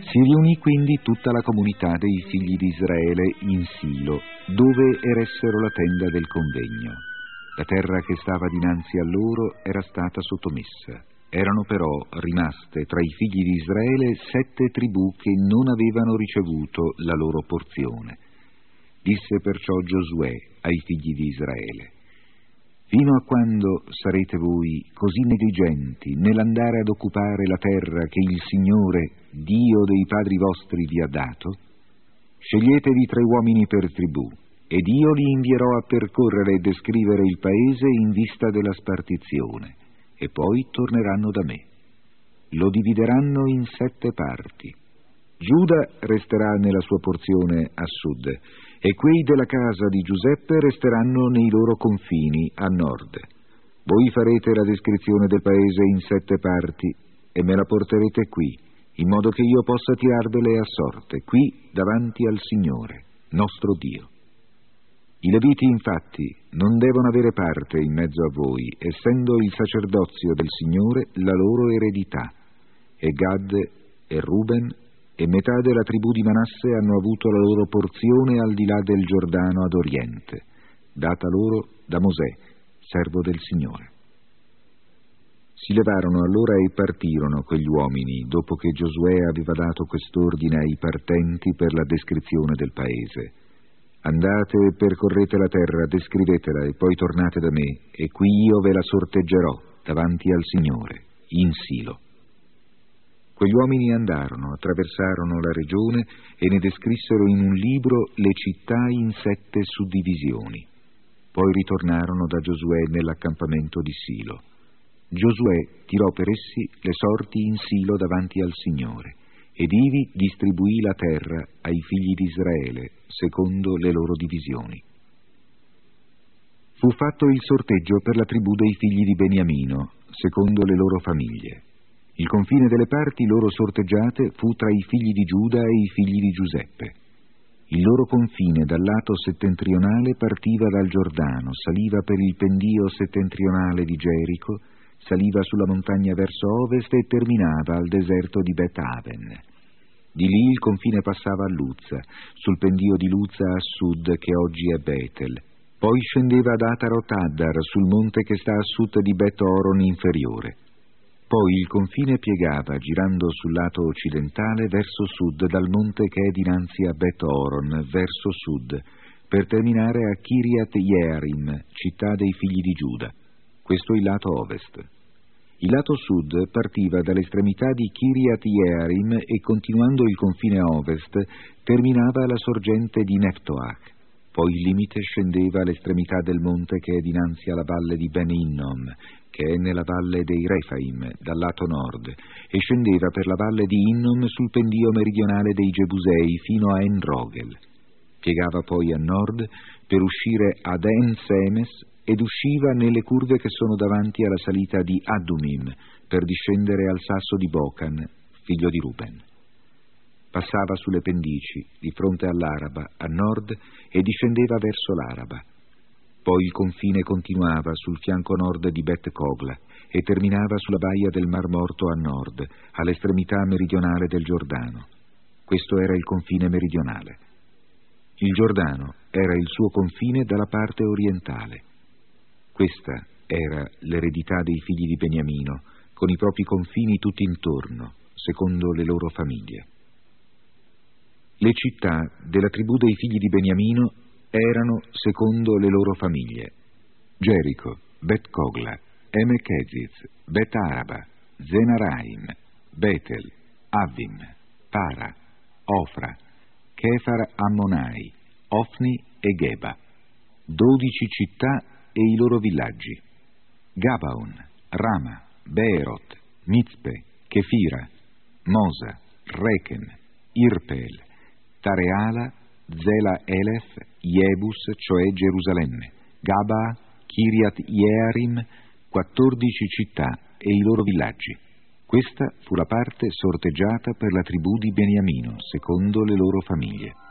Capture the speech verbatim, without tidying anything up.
Si riunì quindi tutta la comunità dei figli di Israele in Silo, dove eressero la tenda del convegno. La terra che stava dinanzi a loro era stata sottomessa. Erano però rimaste tra i figli di Israele sette tribù che non avevano ricevuto la loro porzione. Disse perciò Giosuè ai figli di Israele: fino a quando sarete voi così negligenti nell'andare ad occupare la terra che il Signore, Dio dei padri vostri, vi ha dato? Sceglietevi tre uomini per tribù, ed io li invierò a percorrere e descrivere il paese in vista della spartizione, e poi torneranno da me. Lo divideranno in sette parti. Giuda resterà nella sua porzione a sud, e quei della casa di Giuseppe resteranno nei loro confini a nord. Voi farete la descrizione del paese in sette parti e me la porterete qui, in modo che io possa tirarvele a sorte, qui davanti al Signore, nostro Dio. I Leviti, infatti, non devono avere parte in mezzo a voi, essendo il sacerdozio del Signore la loro eredità. E Gad e Ruben e metà della tribù di Manasse hanno avuto la loro porzione al di là del Giordano ad oriente, data loro da Mosè, servo del Signore. Si levarono allora e partirono quegli uomini, dopo che Giosuè aveva dato quest'ordine ai partenti per la descrizione del paese. Andate e percorrete la terra, descrivetela e poi tornate da me, e qui io ve la sorteggerò davanti al Signore, in Silo. Quegli uomini andarono, attraversarono la regione e ne descrissero in un libro le città in sette suddivisioni. Poi ritornarono da Giosuè nell'accampamento di Silo. Giosuè tirò per essi le sorti in Silo davanti al Signore, ed ivi distribuì la terra ai figli di Israele, secondo le loro divisioni. Fu fatto il sorteggio per la tribù dei figli di Beniamino, secondo le loro famiglie. Il confine delle parti loro sorteggiate fu tra i figli di Giuda e i figli di Giuseppe. Il loro confine dal lato settentrionale partiva dal Giordano, saliva per il pendio settentrionale di Gerico, saliva sulla montagna verso ovest e terminava al deserto di Bet Aven. Di lì il confine passava a Luzza, sul pendio di Luzza a sud, che oggi è Betel. Poi scendeva ad Atarot Addar, sul monte che sta a sud di Bet Oron inferiore. Poi il confine piegava, girando sul lato occidentale, verso sud dal monte che è dinanzi a Bet Oron, verso sud, per terminare a Kiriat Jearim, città dei figli di Giuda. Questo è il lato ovest. Il lato sud partiva dall'estremità di Kiriat Jearim e, continuando il confine a ovest, terminava alla sorgente di Neftoach. Poi il limite scendeva all'estremità del monte che è dinanzi alla valle di Ben Hinnom, che è nella valle dei Refaim, dal lato nord, e scendeva per la valle di Hinnom sul pendio meridionale dei Gebusei fino a En-Rogel. Piegava poi a nord per uscire ad En-Semes ed usciva nelle curve che sono davanti alla salita di Addumim per discendere al sasso di Bocan, figlio di Ruben. Passava sulle pendici di fronte all'Araba a nord e discendeva verso l'Araba. Poi il confine continuava sul fianco nord di Bet Cogla e terminava sulla baia del Mar Morto a nord, all'estremità meridionale del Giordano. Questo era il confine meridionale. Il Giordano era il suo confine dalla parte orientale. Questa era l'eredità dei figli di Beniamino, con i propri confini tutti intorno, secondo le loro famiglie. Le città della tribù dei figli di Beniamino erano secondo le loro famiglie: Gerico, Bet Cogla, Emekeziz, Bet Araba, Zenaraim, Betel, Avim, Para, Ofra, Kefar Ammonai, Ofni e Geba, dodici città e i loro villaggi: Gabaon, Rama, Beerot, Mizpe, Kefira, Mosa, Rechem, Irpel, Tareala, Zela Elef, Jebus, cioè Gerusalemme, Gaba, Kiriat Jearim, quattordici città e i loro villaggi. Questa fu la parte sorteggiata per la tribù di Beniamino, secondo le loro famiglie.